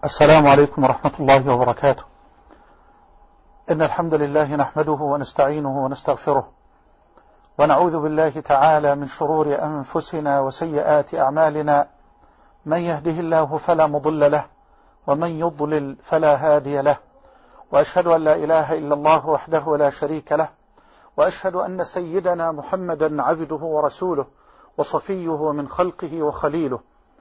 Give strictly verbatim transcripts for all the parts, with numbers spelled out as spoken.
السلام عليكم ورحمة الله وبركاته. إن الحمد لله نحمده ونستعينه ونستغفره، ونعوذ بالله تعالى من شرور أنفسنا وسيئات أعمالنا. من يهده الله فلا مضل له، ومن يضلل فلا هادي له، وأشهد أن لا إله إلا الله وحده لا شريك له، وأشهد أن سيدنا محمدا عبده ورسوله وصفيه من خلقه وخليله.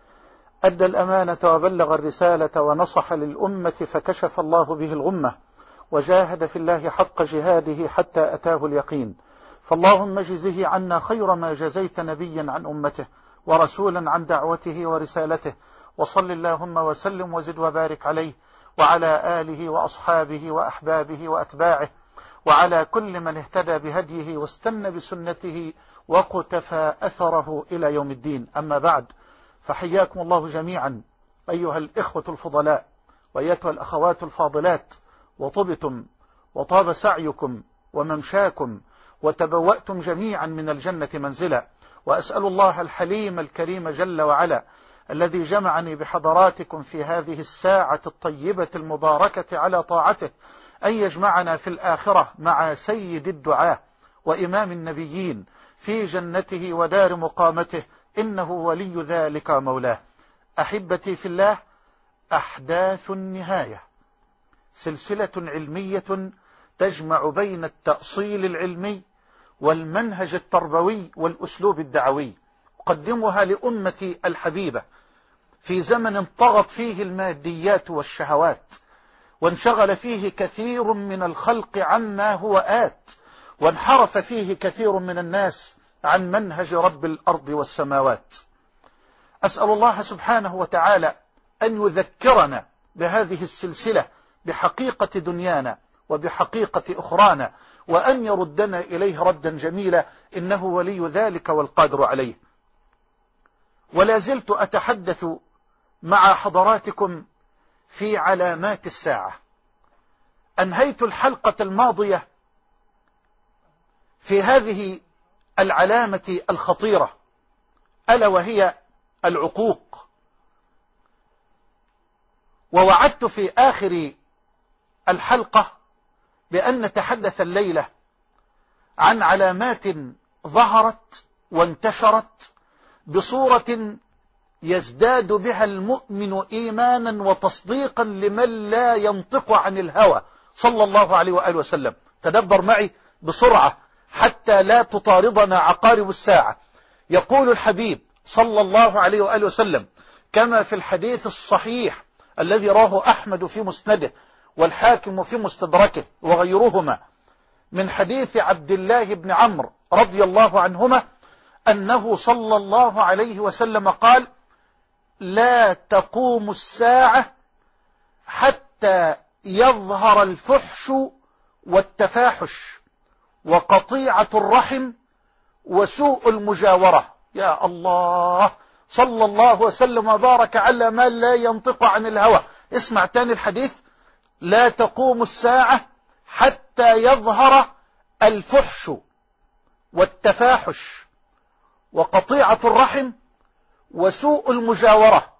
أدى الأمانة وبلغ الرسالة ونصح للأمة، فكشف الله به الغمة، وجاهد في الله حق جهاده حتى أتاه اليقين. فاللهم اجزه عنا خير ما جزيت نبيا عن أمته ورسولا عن دعوته ورسالته، وصل اللهم وسلم وزد وبارك عليه وعلى آله وأصحابه وأحبابه وأتباعه، وعلى كل من اهتدى بهديه واستنى بسنته وقتفى أثره إلى يوم الدين. أما بعد، فحياكم الله جميعا أيها الإخوة الفضلاء وأيتها الأخوات الفاضلات، وطبتم وطاب سعيكم وممشاكم وتبوأتم جميعا من الجنة منزلا. وأسأل الله الحليم الكريم جل وعلا الذي جمعني بحضراتكم في هذه الساعة الطيبة المباركة على طاعته أن يجمعنا في الآخرة مع سيد الدعاة وإمام النبيين في جنته ودار مقامته، إنه ولي ذلك مولاه. أحبتي في الله، أحداث النهاية سلسلة علمية تجمع بين التأصيل العلمي والمنهج التربوي والأسلوب الدعوي، أقدمها لأمتي الحبيبة في زمن طغت فيه الماديات والشهوات، وانشغل فيه كثير من الخلق عما هو آت، وانحرف فيه كثير من الناس عن منهج رب الأرض والسماوات. أسأل الله سبحانه وتعالى أن يذكرنا بهذه السلسلة بحقيقة دنيانا وبحقيقة أخرانا، وأن يردنا إليه ردا جميلا، إنه ولي ذلك والقادر عليه. ولا زلت أتحدث مع حضراتكم في علامات الساعة. أنهيت الحلقة الماضية في هذه العلامة الخطيرة، ألا وهي العقوق، ووعدت في آخر الحلقة بأن نتحدث الليلة عن علامات ظهرت وانتشرت بصورة يزداد بها المؤمن إيمانا وتصديقا لمن لا ينطق عن الهوى صلى الله عليه وآله وسلم. تدبر معي بسرعة حتى لا تطاردنا عقارب الساعة. يقول الحبيب صلى الله عليه وآله وسلم كما في الحديث الصحيح الذي راه أحمد في مسنده والحاكم في مستدركه وغيرهما، من حديث عبد الله بن عمرو رضي الله عنهما أنه صلى الله عليه وسلم قال: لا تقوم الساعة حتى يظهر الفحش والتفاحش وقطيعة الرحم وسوء المجاورة. يا الله، صلى الله وسلم وبارك على ما لا ينطق عن الهوى. اسمع تاني الحديث: لا تقوم الساعة حتى يظهر الفحش والتفاحش وقطيعة الرحم وسوء المجاورة.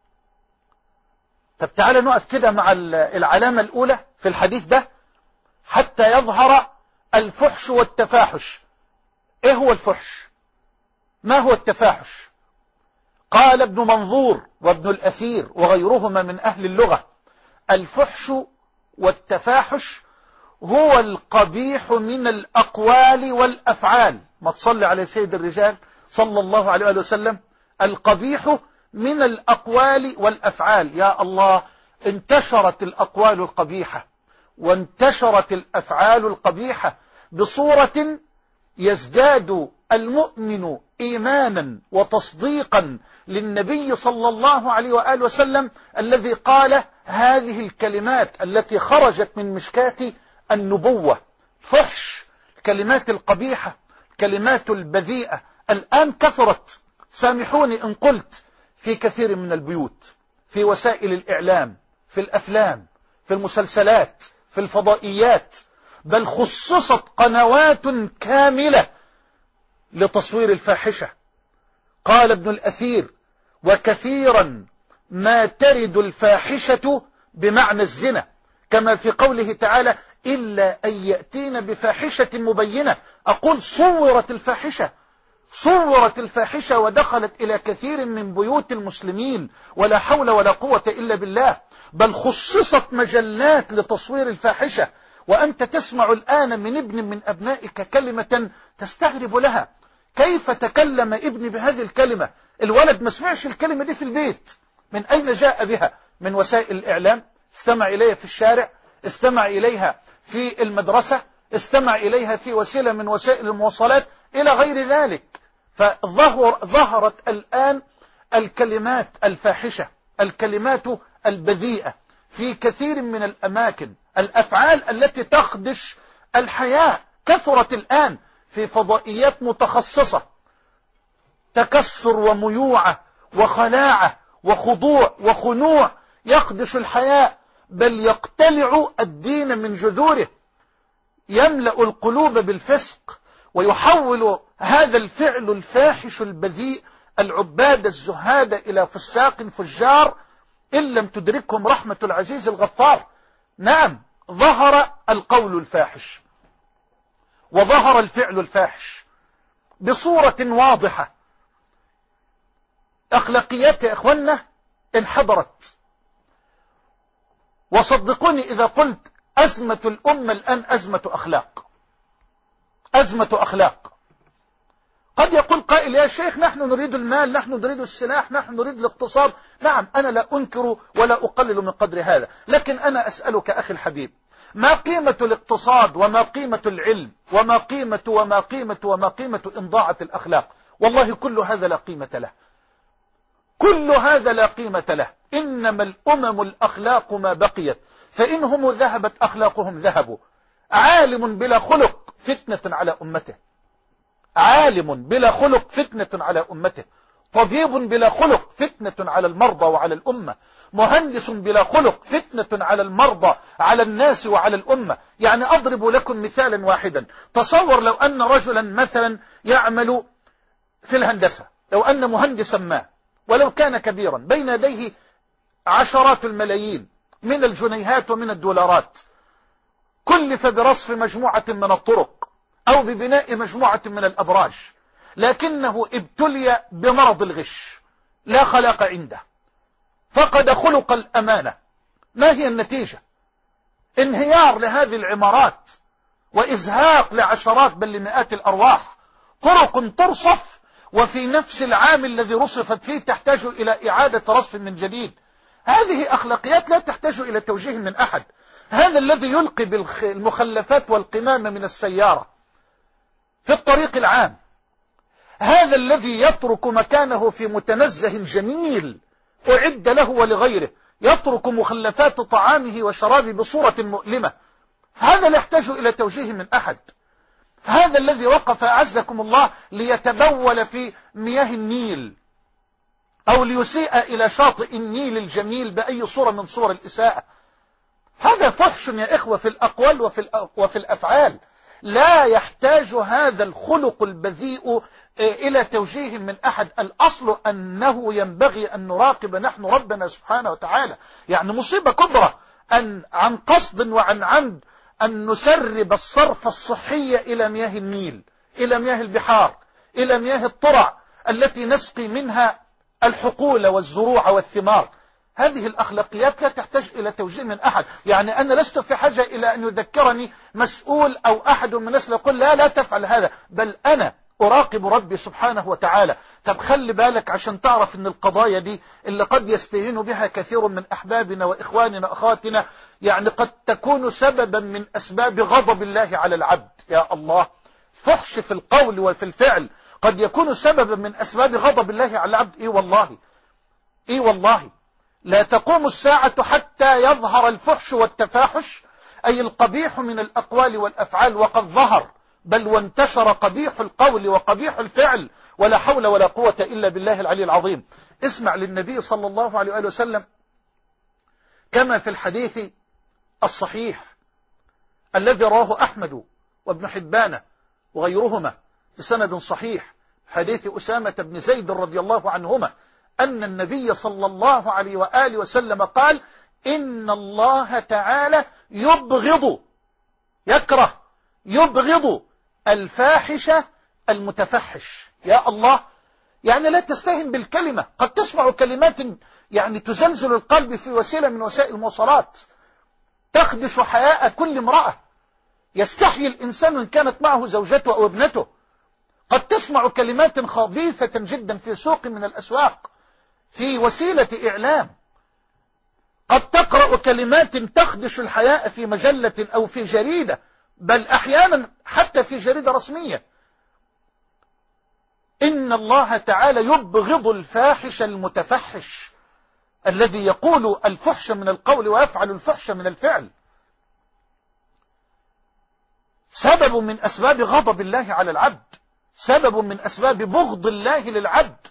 طب تعالى نقف كده مع العلامة الأولى في الحديث ده: حتى يظهر الفحش والتفاحش. ايه هو الفحش؟ ما هو التفاحش؟ قال ابن منظور وابن الأثير وغيرهما من أهل اللغة: الفحش والتفاحش هو القبيح من الأقوال والأفعال. ما تصلي على سيد الرجال صلى الله عليه وسلم: القبيح من الأقوال والأفعال. يا الله، انتشرت الأقوال القبيحة وانتشرت الأفعال القبيحة بصورة يزداد المؤمن إيمانا وتصديقا للنبي صلى الله عليه وآله وسلم الذي قال هذه الكلمات التي خرجت من مشكاة النبوة: فحش، الكلمات القبيحة، الكلمات البذيئة. الآن كثرت، سامحوني إن قلت، في كثير من البيوت، في وسائل الإعلام، في الأفلام، في المسلسلات، في الفضائيات، بل خصصت قنوات كاملة لتصوير الفاحشة. قال ابن الأثير: وكثيرا ما ترد الفاحشة بمعنى الزنا، كما في قوله تعالى إلا أن يأتين بفاحشة مبينة. أقول صورت الفاحشة صورت الفاحشة ودخلت إلى كثير من بيوت المسلمين، ولا حول ولا قوة إلا بالله، بل خصصت مجلات لتصوير الفاحشة. وأنت تسمع الآن من ابن من أبنائك كلمة تستغرب لها، كيف تكلم ابني بهذه الكلمة؟ الولد ما سمعش الكلمة دي في البيت، من أين جاء بها؟ من وسائل الإعلام، استمع إليها في الشارع، استمع إليها في المدرسة، استمع إليها في وسيلة من وسائل المواصلات إلى غير ذلك. فظهرت الآن الكلمات الفاحشة، الكلمات البذيئة في كثير من الأماكن، الأفعال التي تخدش الحياة كثرت الآن في فضائيات متخصصة، تكسر وميوعة وخلاعة وخضوع وخنوع يخدش الحياة، بل يقتلع الدين من جذوره، يملأ القلوب بالفسق، ويحول هذا الفعل الفاحش البذيء العباد الزهاد إلى فساق فجار إن لم تدركهم رحمة العزيز الغفار. نعم، ظهر القول الفاحش وظهر الفعل الفاحش بصورة واضحة. أخلاقيات يا إخوانا انحدرت، وصدقوني إذا قلت أزمة الأمة الآن أزمة أخلاق، أزمة أخلاق. قد يقول قائل يا شيخ نحن نريد المال، نحن نريد السلاح، نحن نريد الاقتصاد. نعم، أنا لا أنكر ولا أقلل من قدر هذا، لكن أنا أسألك أخي الحبيب، ما قيمة الاقتصاد وما قيمة العلم وما قيمة وما قيمة وما قيمة إن ضاعت الأخلاق؟ والله كل هذا لا قيمة له، كل هذا لا قيمة له. إنما الأمم الأخلاق ما بقيت، فإنهم ذهبت أخلاقهم ذهبوا. عالم بلا خلق فتنة على أمته، عالم بلا خلق فتنة على أمته، طبيب بلا خلق فتنة على المرضى وعلى الأمة، مهندس بلا خلق فتنة على المرضى على الناس وعلى الأمة. يعني أضرب لكم مثالا واحدا، تصور لو أن رجلا مثلا يعمل في الهندسة، لو أن مهندسا ما ولو كان كبيرا بين يديه عشرات الملايين من الجنيهات ومن الدولارات، كلف برصف مجموعة من الطرق أو ببناء مجموعة من الأبراج، لكنه ابتلي بمرض الغش، لا خلاق عنده، فقد خلق الأمانة. ما هي النتيجة؟ انهيار لهذه العمارات وإزهاق لعشرات بل لمئات الأرواح، طرق ترصف وفي نفس العام الذي رصفت فيه تحتاج إلى إعادة رصف من جديد. هذه أخلاقيات لا تحتاج إلى توجيه من أحد. هذا الذي يلقي بالمخلفات والقمامة من السيارة في الطريق العام، هذا الذي يترك مكانه في متنزه جميل أعد له ولغيره، يترك مخلفات طعامه وشرابه بصورة مؤلمة، هذا لا يحتاج إلى توجيه من أحد. هذا الذي وقف أعزكم الله ليتبول في مياه النيل أو ليسيء إلى شاطئ النيل الجميل بأي صورة من صور الإساءة، هذا فحش يا إخوة في الأقوال وفي, وفي الأفعال. لا يحتاج هذا الخلق البذيء إلى توجيه من أحد. الأصل أنه ينبغي أن نراقب نحن ربنا سبحانه وتعالى. يعني مصيبة كبرى أن عن قصد وعن عمد أن نسرب الصرف الصحي إلى مياه النيل، إلى مياه البحار، إلى مياه الطرع التي نسقي منها الحقول والزروع والثمار. هذه الأخلاقيات لا تحتاج إلى توجيه من أحد. يعني أنا لست في حاجة إلى أن يذكرني مسؤول أو أحد من الناس يقول لا لا تفعل هذا، بل أنا أراقب ربي سبحانه وتعالى. طب خلي بالك عشان تعرف أن القضايا دي اللي قد يستهين بها كثير من أحبابنا وإخواننا أخواتنا، يعني قد تكون سببا من أسباب غضب الله على العبد. يا الله، فحش في القول وفي الفعل قد يكون سببا من أسباب غضب الله على العبد. إيه والله، إيه والله، لا تقوم الساعة حتى يظهر الفحش والتفاحش، أي القبيح من الأقوال والأفعال، وقد ظهر بل وانتشر قبيح القول وقبيح الفعل، ولا حول ولا قوة إلا بالله العلي العظيم. اسمع للنبي صلى الله عليه وآله وسلم كما في الحديث الصحيح الذي رواه أحمد وابن حبان وغيرهما بسند صحيح، حديث أسامة بن زيد رضي الله عنهما أن النبي صلى الله عليه وآله وسلم قال إن الله تعالى يبغض يكره يبغض الفاحش المتفحش. يا الله، يعني لا تستهن بالكلمة. قد تسمع كلمات يعني تزلزل القلب في وسيلة من وسائل المواصلات تخدش حياء كل امرأة، يستحيي الإنسان إن كانت معه زوجته أو ابنته. قد تسمع كلمات خبيثة جدا في سوق من الأسواق في وسيلة إعلام. قد تقرأ كلمات تخدش الحياء في مجلة أو في جريدة، بل أحيانا حتى في جريدة رسمية. إن الله تعالى يبغض الفاحش المتفحش الذي يقول الفحش من القول ويفعل الفحش من الفعل. سبب من أسباب غضب الله على العبد، سبب من أسباب بغض الله للعبد.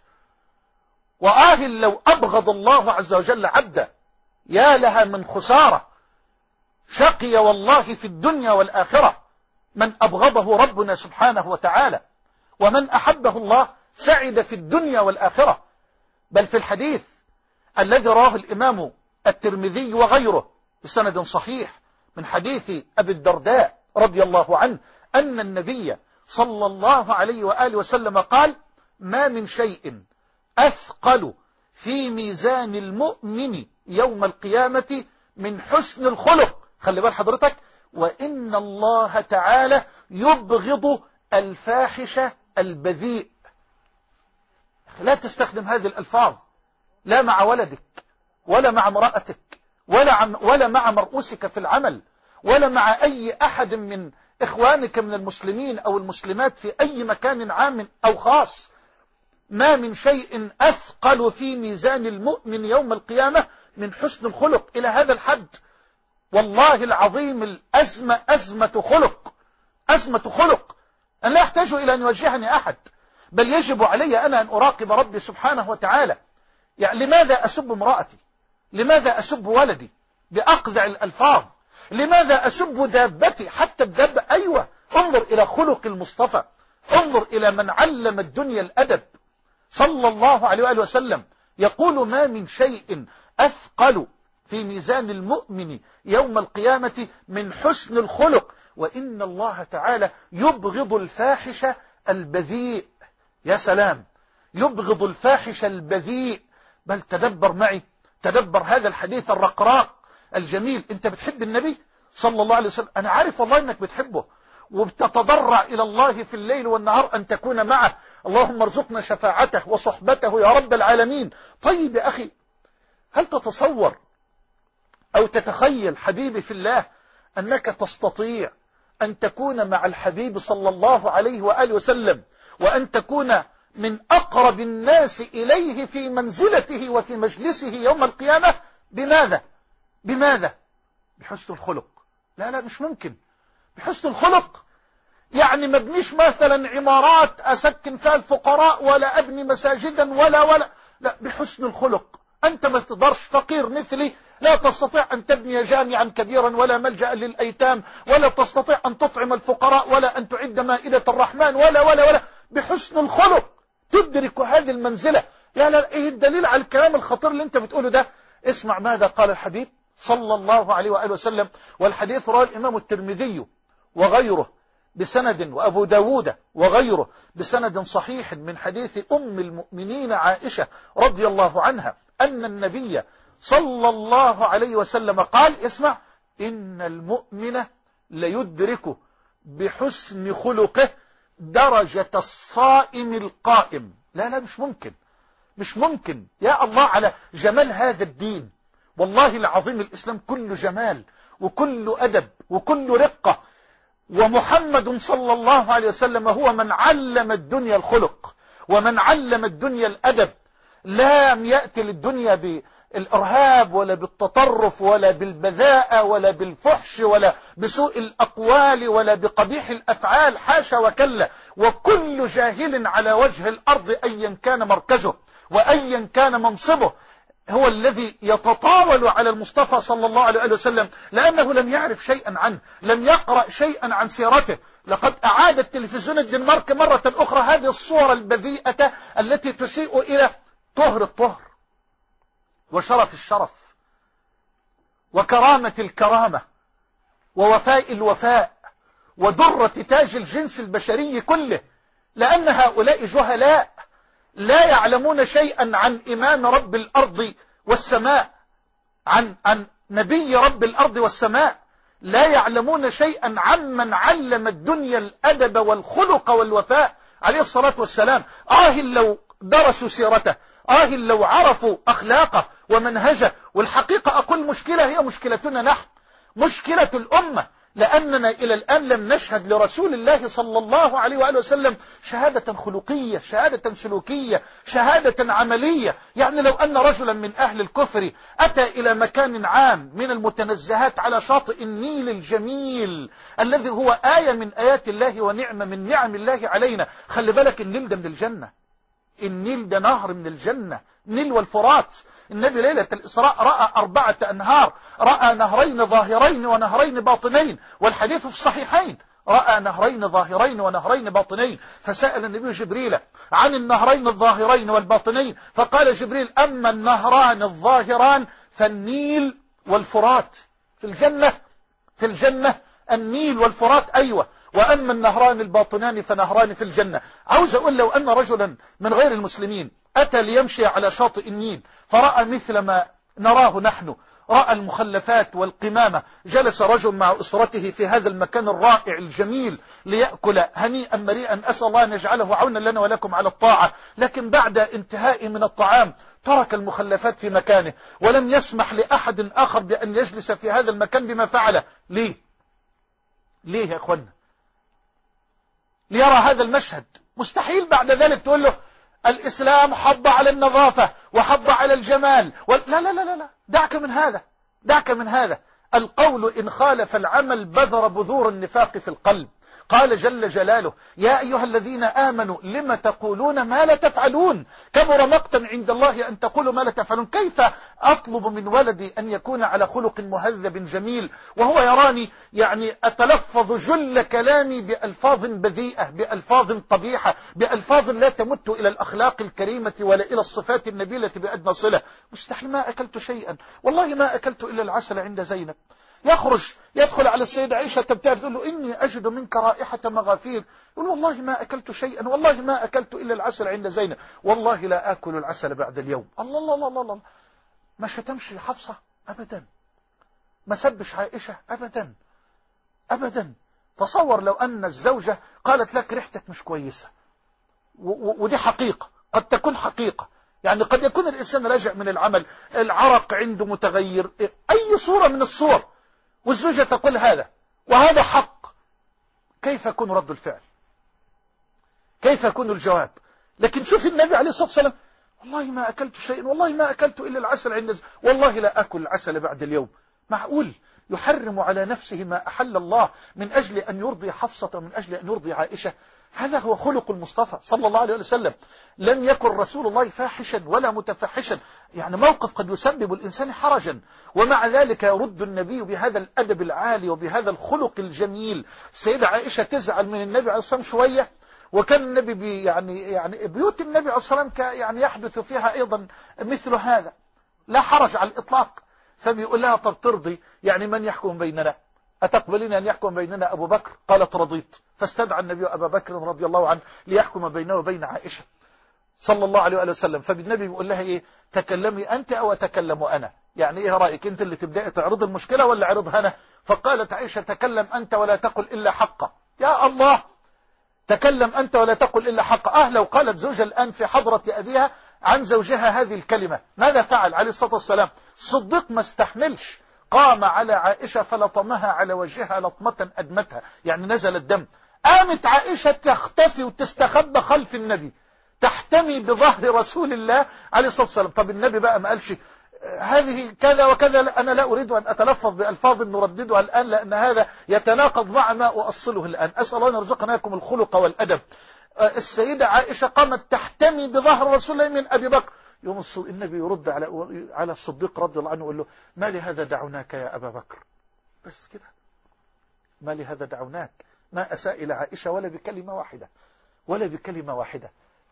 وآه لو أبغض الله عز وجل عبدا، يا لها من خسارة. شقي والله في الدنيا والآخرة من أبغضه ربنا سبحانه وتعالى، ومن أحبه الله سعد في الدنيا والآخرة. بل في الحديث الذي رواه الإمام الترمذي وغيره بسند صحيح من حديث أبي الدرداء رضي الله عنه أن النبي صلى الله عليه وآله وسلم قال ما من شيء أثقل في ميزان المؤمن يوم القيامة من حسن الخلق. خلي بال حضرتك، وإن الله تعالى يبغض الفاحش البذيء. لا تستخدم هذه الألفاظ لا مع ولدك ولا مع امرأتك ولا, ولا مع مرؤوسك في العمل ولا مع أي أحد من إخوانك من المسلمين أو المسلمات في أي مكان عام أو خاص. ما من شيء أثقل في ميزان المؤمن يوم القيامة من حسن الخلق. إلى هذا الحد والله العظيم الأزمة أزمة خلق، أزمة خلق. أنا لا أحتاج إلى أن يوجهني أحد، بل يجب علي أنا أن أراقب ربي سبحانه وتعالى. يعني لماذا أسب امرأتي؟ لماذا أسب ولدي بأقذع الألفاظ؟ لماذا أسب دابتي؟ حتى الدابة. أيوة، انظر إلى خلق المصطفى، انظر إلى من علم الدنيا الأدب صلى الله عليه وآله وسلم. يقول ما من شيء أثقل في ميزان المؤمن يوم القيامة من حسن الخلق، وإن الله تعالى يبغض الفاحش البذيء. يا سلام، يبغض الفاحش البذيء. بل تدبر معي، تدبر هذا الحديث الرقراق الجميل. انت بتحب النبي صلى الله عليه وسلم، انا عارف والله انك بتحبه وبتتضرع الى الله في الليل والنهار ان تكون معه. اللهم ارزقنا شفاعته وصحبته يا رب العالمين. طيب يا اخي، هل تتصور او تتخيل حبيبي في الله انك تستطيع ان تكون مع الحبيب صلى الله عليه وآله وسلم وان تكون من أقرب الناس إليه في منزلته وفي مجلسه يوم القيامة؟ بماذا؟ بماذا؟ بحسن الخلق. لا لا مش ممكن. بحسن الخلق يعني ما ابنيش مثلا عمارات أسكن فيها الفقراء ولا أبني مساجدا ولا ولا لا، بحسن الخلق. أنت ما تقدرش، فقير مثلي لا تستطيع أن تبني جامعا كبيرا ولا ملجأ للأيتام ولا تستطيع أن تطعم الفقراء ولا أن تعد مائدة الرحمن ولا ولا ولا. بحسن الخلق تدرك هذه المنزلة. لا لا، ايه الدليل على الكلام الخطير اللي انت بتقوله ده؟ اسمع ماذا قال الحبيب صلى الله عليه وآله وسلم، والحديث رواه الإمام الترمذي وغيره بسند، وأبو داود وغيره بسند صحيح من حديث أم المؤمنين عائشة رضي الله عنها أن النبي صلى الله عليه وسلم قال اسمع إن المؤمن ليدرك بحسن خلقه درجة الصائم القائم. لا لا مش ممكن، مش ممكن. يا الله على جمال هذا الدين. والله العظيم الإسلام كله جمال وكله أدب وكله رقة، ومحمد صلى الله عليه وسلم هو من علم الدنيا الخلق ومن علم الدنيا الأدب. لم يأتي للدنيا بالإرهاب ولا بالتطرف ولا بالبذاءة ولا بالفحش ولا بسوء الأقوال ولا بقبيح الأفعال، حاشا وكلا. وكل جاهل على وجه الأرض أيا كان مركزه وأيا كان منصبه هو الذي يتطاول على المصطفى صلى الله عليه وسلم لأنه لم يعرف شيئا عنه، لم يقرأ شيئا عن سيرته. لقد أعاد التلفزيون الدنمارك مرة أخرى هذه الصورة البذيئة التي تسيء إلى طهر الطهر وشرف الشرف وكرامة الكرامة ووفاء الوفاء ودرة تاج الجنس البشري كله، لأن هؤلاء جهلاء لا يعلمون شيئا عن إمام رب الأرض والسماء، عن عن نبي رب الأرض والسماء، لا يعلمون شيئا عمن علم الدنيا الأدب والخلق والوفاء عليه الصلاة والسلام. آه لو درسوا سيرته، آه لو عرفوا أخلاقه ومنهجه. والحقيقة أقول مشكلة هي مشكلتنا نحن، مشكلة الأمة، لأننا إلى الآن لم نشهد لرسول الله صلى الله عليه وآله وسلم شهادة خلقية، شهادة سلوكية، شهادة عملية. يعني لو أن رجلا من أهل الكفر أتى إلى مكان عام من المتنزهات على شاطئ النيل الجميل الذي هو آية من آيات الله ونعمة من نعم الله علينا. خلي بالك النيل ده من الجنة، النيل ده نهر من الجنة، نيل والفرات. النبي ليلة الإسراء رأى أربعة أنهار، رأى نهرين ظاهرين ونهرين باطنين، والحديث في الصحيحين، رأى نهرين ظاهرين ونهرين باطنين. فسأل النبي جبريل عن النهرين الظاهرين والباطنين، فقال جبريل: أما النهران الظاهران فالنيل والفرات في الجنة، في الجنة النيل والفرات، أيوة. وأما النهران الباطنان فنهران في الجنة. عاوز أقول لو أن رجلا من غير المسلمين أتى ليمشي على شاطئ النيل فرأى مثل ما نراه نحن، رأى المخلفات والقمامة، جلس رجل مع أسرته في هذا المكان الرائع الجميل ليأكل هنيئا مريئا، أسأل الله أن يجعله عونا لنا ولكم على الطاعة، لكن بعد انتهاء من الطعام ترك المخلفات في مكانه ولم يسمح لأحد آخر بأن يجلس في هذا المكان بما فعله. ليه؟ ليه يا أخوانا؟ ليرى هذا المشهد. مستحيل بعد ذلك تقول له الإسلام حض على النظافة وحض على الجمال و... لا لا لا لا، دعك من هذا، دعك من هذا. القول إن خالف العمل بذر بذور النفاق في القلب. قال جل جلاله: يا أيها الذين آمنوا لم تقولون ما لا تفعلون، كبر مقتا عند الله أن تقولوا ما لا تفعلون. كيف أطلب من ولدي أن يكون على خلق مهذب جميل وهو يراني يعني أتلفظ جل كلامي بألفاظ بذيئة، بألفاظ قبيحة، بألفاظ لا تمت إلى الأخلاق الكريمة ولا إلى الصفات النبيلة بأدنى صلة. مستحيل، ما أكلت شيئا، والله ما أكلت إلا العسل عند زينب. يخرج يدخل على السيدة عائشة تبتعد، تقول له: إني أجد منك رائحة مغافير. يقول: والله ما أكلت شيئا، والله ما أكلت إلا العسل عند زينب، والله لا آكل العسل بعد اليوم. الله الله الله الله, الله. ما شتمش حفصة أبدا، ما سبش عائشة أبدا أبدا. تصور لو أن الزوجة قالت لك ريحتك مش كويسة، ودي حقيقة، قد تكون حقيقة، يعني قد يكون الإنسان راجع من العمل، العرق عنده متغير، أي صورة من الصور، والزوجة تقول هذا وهذا حق. كيف يكون رد الفعل؟ كيف يكون الجواب؟ لكن شوف النبي عليه الصلاة والسلام: والله ما أكلت شيئا، والله ما أكلت إلا العسل عند، والله لا أكل العسل بعد اليوم. معقول يحرم على نفسه ما أحل الله من أجل أن يرضي حفصة ومن أجل أن يرضي عائشة؟ هذا هو خلق المصطفى صلى الله عليه وسلم. لم يكن رسول الله فاحشا ولا متفحشا، يعني موقف قد يسبب الإنسان حرجا، ومع ذلك يرد النبي بهذا الأدب العالي وبهذا الخلق الجميل. السيدة عائشة تزعل من النبي عليه الصلاة والسلام شوية، وكان النبي بي يعني يعني بيوت النبي عليه الصلاة والسلام يعني يحدث فيها أيضا مثل هذا، لا حرج على الإطلاق. فبيقول لها: طب ترضي يعني من يحكم بيننا؟ أتقبلين أن يحكم بيننا أبو بكر؟ قالت: رضيت. فاستدعى النبي أبا بكر رضي الله عنه ليحكم بينه وبين عائشة صلى الله عليه وسلم. فالنبي بيقول لها: إيه، تكلمي أنت أو أتكلم أنا؟ يعني إيه رأيك، أنت اللي تبدأ تعرض المشكلة ولا عرضها أنا؟ فقالت عائشة: تكلم أنت ولا تقل إلا حقا. يا الله، تكلم أنت ولا تقل إلا حقا. أه لو قالت زوجة الآن في حضرة أبيها عن زوجها هذه الكلمة، ماذا فعل عليه الصلاة والسلام؟ صديق ما استحملش، قام على عائشة فلطمها على وجهها لطمة أدمتها، يعني نزل الدم. قامت عائشة تختفي وتستخبى خلف النبي، تحتمي بظهر رسول الله عليه الصلاة والسلام. طب النبي بقى ما قالش هذه كذا وكذا؟ لا، أنا لا أريد أن أتلفظ بألفاظ نرددها الآن لأن هذا يتناقض مع ما أؤصله الآن. أسأل الله أن يرزقناكم الخلق والأدب. السيدة عائشة قامت تحتمي بظهر رسول الله من أبي بكر. يوم النبي يرد على على الصديق رضي الله عنه ويقول له: ما لهذا دعوناك يا أبا بكر؟ بس كده، ما لهذا دعوناك؟ ما أساء إلى عائشة ولا بكلمة واحدة، ولا بكلمة واحدة.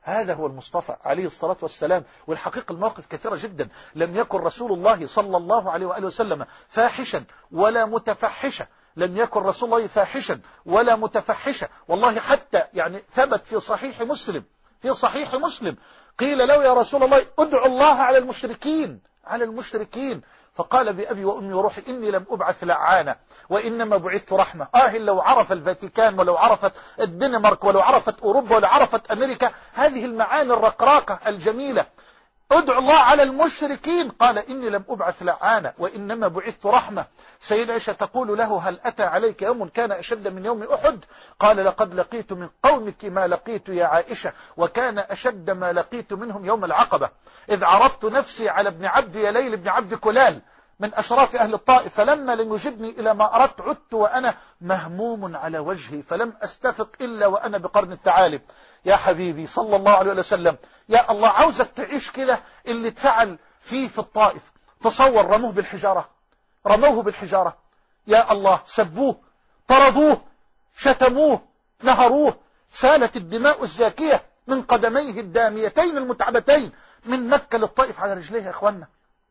هذا هو المصطفى عليه الصلاة والسلام. والحقيقة المواقف كثيرة جدا. لم يكن رسول الله صلى الله عليه وآله وسلم فاحشا ولا متفحشا، لم يكن رسول الله فاحشا ولا متفحشا. والله حتى يعني ثبت في صحيح مسلم في صحيح مسلم قيل له يا رسول الله ادعو الله على المشركين على المشركين فقال بأبي وأمي وروحي إني لم أبعث لعانا وإنما بعثت رحمة. آه لو عرف الفاتيكان ولو عرفت الدنمارك ولو عرفت أوروبا ولو عرفت أمريكا هذه المعاني الرقراقة الجميلة. ادعو الله على المشركين قال إني لم أبعث لعانا وإنما بعثت رحمة. سيدة عائشة تقول له هل أتى عليك يوم كان أشد من يوم أحد؟ قال لقد لقيت من قومك ما لقيت يا عائشة وكان أشد ما لقيت منهم يوم العقبة إذ عرضت نفسي على ابن عبد يليل بن عبد كلال من أشراف أهل الطائف فلما لم يجبني إلى ما أردت عدت وأنا مهموم على وجهي فلم أستفق إلا وأنا بقرن الثعالب. يا حبيبي صلى الله عليه وسلم يا الله عاوزك تعيش كده اللي اتفعل فيه في الطائف. تصور رموه بالحجارة رموه بالحجارة يا الله سبوه طردوه شتموه نهروه سالت الدماء الزاكية من قدميه الداميتين المتعبتين من مكة للطائف على رجليه يا إخوانا.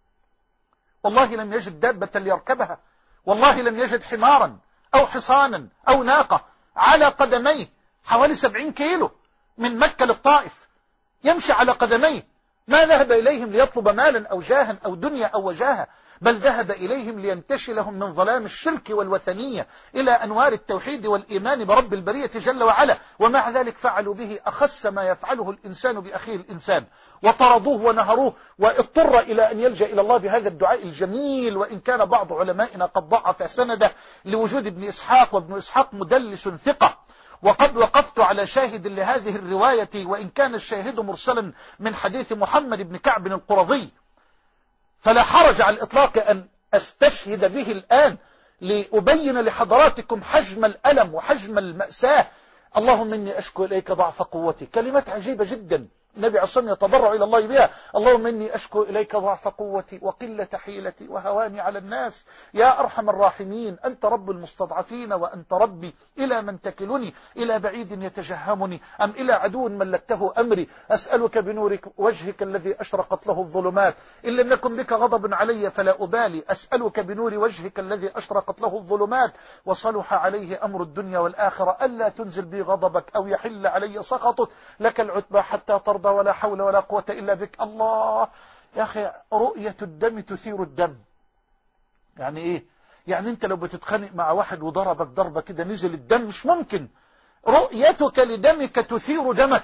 والله لم يجد دابة ليركبها والله لم يجد حمارا أو حصانا أو ناقة على قدميه حوالي سبعين كيلو من مكة للطائف يمشي على قدميه. ما ذهب إليهم ليطلب مالا أو جاها أو دنيا أو وجاهة بل ذهب إليهم لينتشلهم من ظلام الشرك والوثنية إلى أنوار التوحيد والإيمان برب البرية جل وعلا. ومع ذلك فعلوا به أخس ما يفعله الإنسان بأخيه الإنسان وطردوه ونهروه واضطر إلى أن يلجأ إلى الله بهذا الدعاء الجميل. وإن كان بعض علمائنا قد ضعف سنده لوجود ابن إسحاق وابن إسحاق مدلس ثقة. وقد وقفت على شاهد لهذه الرواية وإن كان الشاهد مرسلا من حديث محمد بن كعب القرظي فلا حرج على الإطلاق أن أستشهد به الآن لأبين لحضراتكم حجم الألم وحجم المأساة. اللهم إني أشكو إليك ضعف قوتي كلمات عجيبة جدا النبي عليه الصلاة والسلام يتضرع إلى الله بها. اللهم إني أشكو إليك ضعف قوتي وقلة حيلتي وهواني على الناس يا أرحم الراحمين أنت رب المستضعفين وأنت ربي إلى من تكلني إلى بعيد يتجهمني أم إلى عدو ملكته أمري. أسألك بنور وجهك الذي أشرقت له الظلمات إن لم يكن بك غضب علي فلا أبالي. أسألك بنور وجهك الذي أشرقت له الظلمات وصلح عليه أمر الدنيا والآخرة ألا تنزل بي غضبك أو يحل علي سخطك لك العتبى حتى ترضى ولا حول ولا قوة إلا بك. الله يا أخي رؤية الدم تثير الدم. يعني إيه؟ يعني أنت لو بتتخانق مع واحد وضربك ضربة كده نزل الدم مش ممكن. رؤيتك لدمك تثير دمك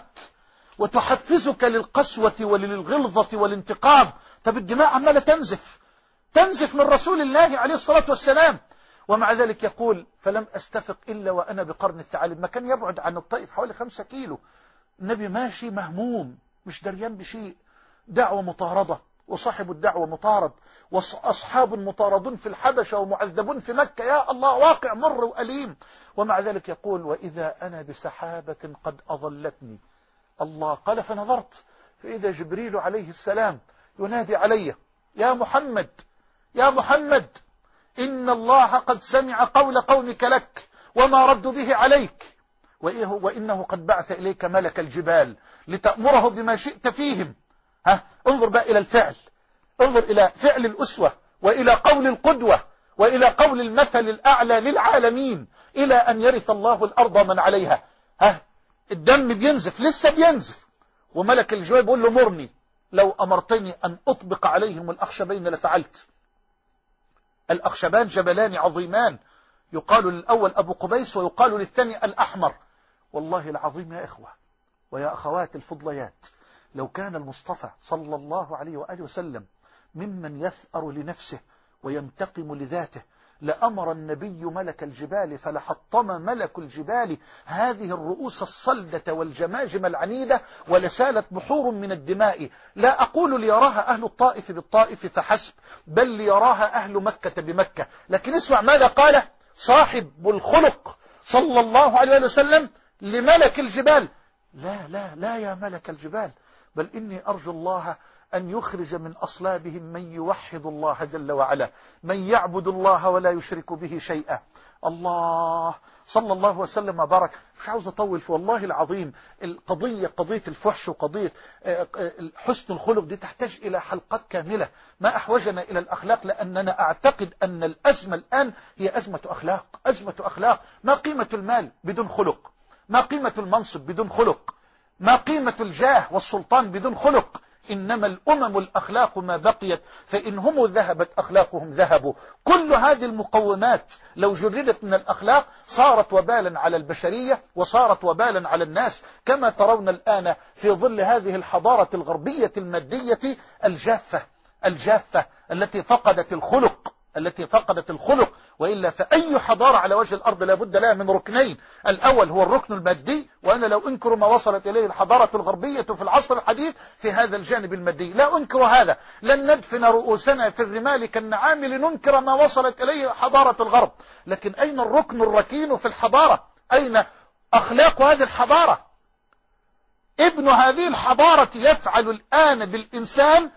وتحفزك للقسوة وللغلظة والانتقام. طب الدماء عمالة تنزف تنزف من رسول الله عليه الصلاة والسلام ومع ذلك يقول فلم أستفق إلا وأنا بقرن الثعالب. ما كان يبعد عن الطائف حوالي خمسة كيلو. النبي ماشي مهموم مش دريان بشيء. دعوة مطاردة وصاحب الدعوة مطارد وأصحاب مطاردون في الحبشة ومعذبون في مكة. يا الله واقع مر وأليم. ومع ذلك يقول وإذا أنا بسحابة قد أظلتني. الله قال فنظرت فإذا جبريل عليه السلام ينادي علي يا محمد يا محمد إن الله قد سمع قول قومك لك وما ردوا به عليك وإنه قد بعث إليك ملك الجبال لتأمره بما شئت فيهم. ها انظر بقى إلى الفعل انظر إلى فعل الأسوة وإلى قول القدوة وإلى قول المثل الأعلى للعالمين إلى أن يرث الله الأرض من عليها. ها الدم بينزف لسه بينزف وملك الجبال بيقول له مرني لو أمرتني أن أطبق عليهم الأخشبين لفعلت. الأخشبان جبلان عظيمان يقال للأول أبو قبيس ويقال للثاني الأحمر. والله العظيم يا إخوة ويا أخوات الفضليات لو كان المصطفى صلى الله عليه وآله وسلم ممن يثأر لنفسه وينتقم لذاته لأمر النبي ملك الجبال فلحطم ملك الجبال هذه الرؤوس الصلدة والجماجم العنيدة ولسالت بحور من الدماء. لا أقول ليراها أهل الطائف بالطائف فحسب بل ليراها أهل مكة بمكة. لكن اسمع ماذا قال صاحب الخلق صلى الله عليه وسلم لملك الجبال. لا لا لا يا ملك الجبال بل إني أرجو الله أن يخرج من أصلابهم من يوحد الله جل وعلا، من يعبد الله ولا يشرك به شيئا. الله صلى الله وسلم وبارك. مش عاوز أطول في والله العظيم، القضية قضية الفحش وقضية حسن الخلق دي تحتاج إلى حلقات كاملة. ما أحوجنا إلى الأخلاق، لأننا أعتقد أن الأزمة الآن هي أزمة أخلاق. أزمة أخلاق. ما قيمة المال بدون خلق؟ ما قيمة المنصب بدون خلق؟ ما قيمة الجاه والسلطان بدون خلق؟ إنما الأمم الأخلاق ما بقيت، فإن هم ذهبت أخلاقهم ذهبوا. كل هذه المقومات لو جردت من الأخلاق صارت وبالا على البشرية وصارت وبالا على الناس، كما ترون الآن في ظل هذه الحضارة الغربية المادية الجافة الجافة التي فقدت الخلق التي فقدت الخلق. وإلا فأي حضارة على وجه الأرض لابد لها من ركنين. الأول هو الركن المادي، وأنا لو أنكر ما وصلت إليه الحضارة الغربية في العصر الحديث في هذا الجانب المادي، لا أنكر هذا. لن ندفن رؤوسنا في الرمال كالنعام لننكر ما وصلت إليه حضارة الغرب. لكن أين الركن الركين في الحضارة؟ أين أخلاق هذه الحضارة؟ ابن هذه الحضارة يفعل الآن بالإنسان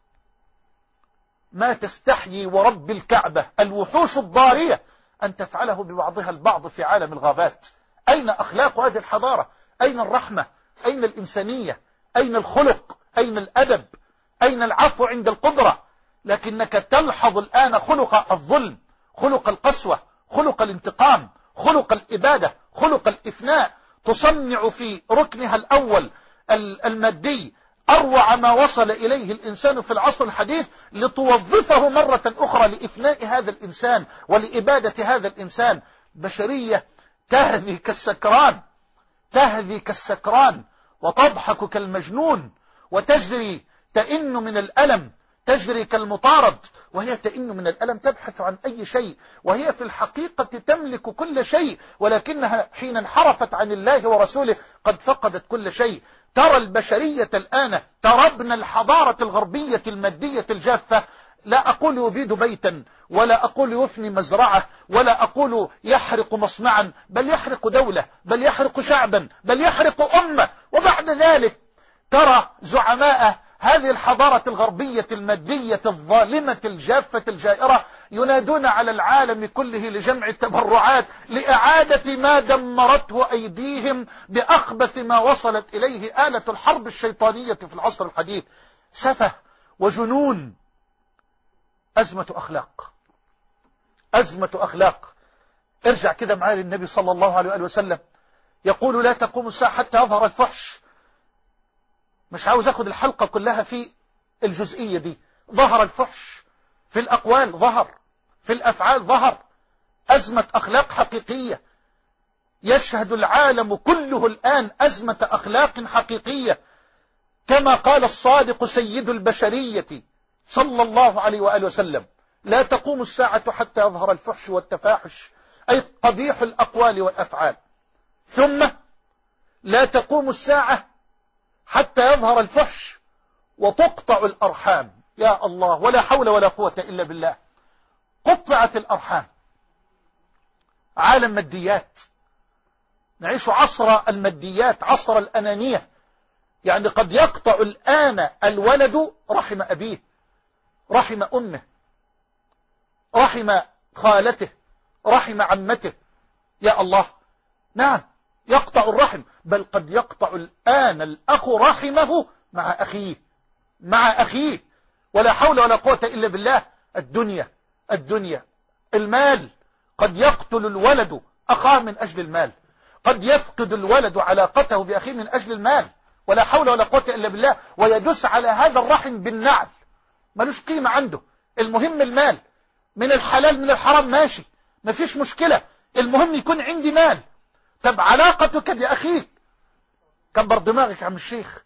ما تستحيي ورب الكعبة الوحوش الضارية أن تفعله ببعضها البعض في عالم الغابات. أين أخلاق هذه الحضارة؟ أين الرحمة؟ أين الإنسانية؟ أين الخلق؟ أين الأدب؟ أين العفو عند القدرة؟ لكنك تلحظ الآن خلق الظلم، خلق القسوة، خلق الانتقام، خلق الإبادة، خلق الإفناء. تصنع في ركنها الأول المادي أروع ما وصل إليه الإنسان في العصر الحديث، لتوظفه مرة أخرى لإفناء هذا الإنسان ولإبادة هذا الإنسان. بشرية تهذي كالسكران تهذي كالسكران وتضحك كالمجنون، وتجري تئن من الألم، تجري كالمطارد وهي تئن من الألم، تبحث عن أي شيء وهي في الحقيقة تملك كل شيء، ولكنها حين انحرفت عن الله ورسوله قد فقدت كل شيء. ترى البشرية الآن، ترى ابن الحضارة الغربية المادية الجافة، لا أقول يبيد بيتا، ولا أقول يفني مزرعة، ولا أقول يحرق مصنعا، بل يحرق دولة، بل يحرق شعبا، بل يحرق أمة. وبعد ذلك ترى زعماء هذه الحضارة الغربية المادية الظالمة الجافة الجائرة ينادون على العالم كله لجمع التبرعات لإعادة ما دمرته أيديهم بأخبث ما وصلت إليه آلة الحرب الشيطانية في العصر الحديث. سفه وجنون. أزمة أخلاق أزمة أخلاق. ارجع كده معايا للنبي صلى الله عليه وآله وسلم يقول لا تقوم الساعة حتى يظهر الفحش. مش عاوز أخذ الحلقة كلها في الجزئية دي. ظهر الفحش في الأقوال، ظهر في الأفعال، ظهر. أزمة أخلاق حقيقية يشهد العالم كله الآن أزمة أخلاق حقيقية، كما قال الصادق سيد البشرية صلى الله عليه وآله وسلم لا تقوم الساعة حتى يظهر الفحش والتفاحش، أي قبيح الأقوال والأفعال. ثم لا تقوم الساعة حتى يظهر الفحش وتقطع الأرحام. يا الله، ولا حول ولا قوة إلا بالله. قطعت الأرحام. عالم ماديات، نعيش عصر الماديات، عصر الأنانية. يعني قد يقطع الآن الولد رحم أبيه، رحم أمه، رحم خالته، رحم عمته. يا الله، نعم يقطع الرحم، بل قد يقطع الآن الأخ رحمه مع أخيه مع أخيه ولا حول ولا قوة إلا بالله. الدنيا الدنيا المال. قد يقتل الولد أخاه من أجل المال، قد يفقد الولد علاقته بأخيه من أجل المال، ولا حول ولا قوة إلا بالله. ويدس على هذا الرحم بالنعل، ملوش قيمة عنده. المهم المال، من الحلال من الحرام ماشي، مفيش مشكلة، المهم يكون عندي مال. طب علاقتك بأخيك، كبر دماغك يا عم الشيخ.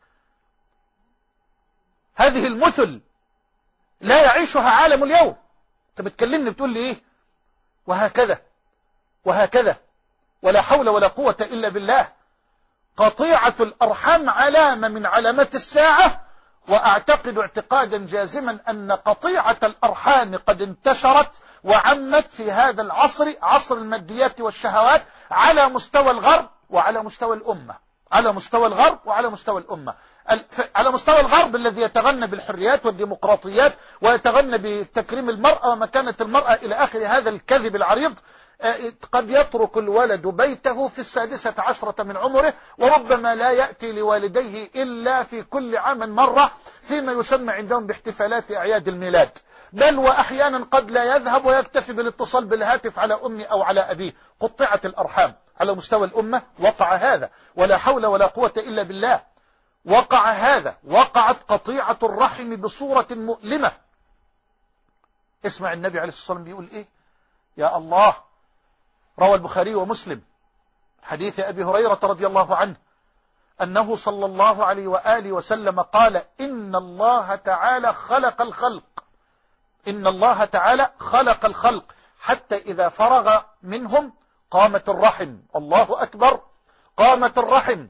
هذه المثل لا يعيشها عالم اليوم. انت بتكلمني بتقول لي ايه؟ وهكذا وهكذا، ولا حول ولا قوة إلا بالله. قطيعة الأرحام علامة من علامات الساعة، وأعتقد اعتقادا جازما أن قطيعة الأرحام قد انتشرت وعمت في هذا العصر، عصر الماديات والشهوات، على مستوى الغرب وعلى مستوى الأمة على مستوى الغرب وعلى مستوى الأمة. على مستوى الغرب الذي يتغنى بالحريات والديمقراطيات ويتغنى بتكريم المرأة ومكانة المرأة إلى آخر هذا الكذب العريض، قد يترك الولد بيته في السادسة عشرة من عمره، وربما لا يأتي لوالديه إلا في كل عام مرة فيما يسمى عندهم باحتفالات أعياد الميلاد، بل وأحيانا قد لا يذهب ويكتفي بالاتصال بالهاتف على أمي أو على أبيه. قطعت الأرحام على مستوى الأمة، وقع هذا ولا حول ولا قوة إلا بالله. وقع هذا، وقعت قطيعة الرحم بصورة مؤلمة. اسمع النبي عليه الصلاة والسلام بيقول إيه؟ يا الله، روى البخاري ومسلم حديث أبي هريرة رضي الله عنه أنه صلى الله عليه وآله وسلم قال: إن الله تعالى خلق الخلق إن الله تعالى خلق الخلق حتى إذا فرغ منهم قامت الرحم. الله أكبر. قامت الرحم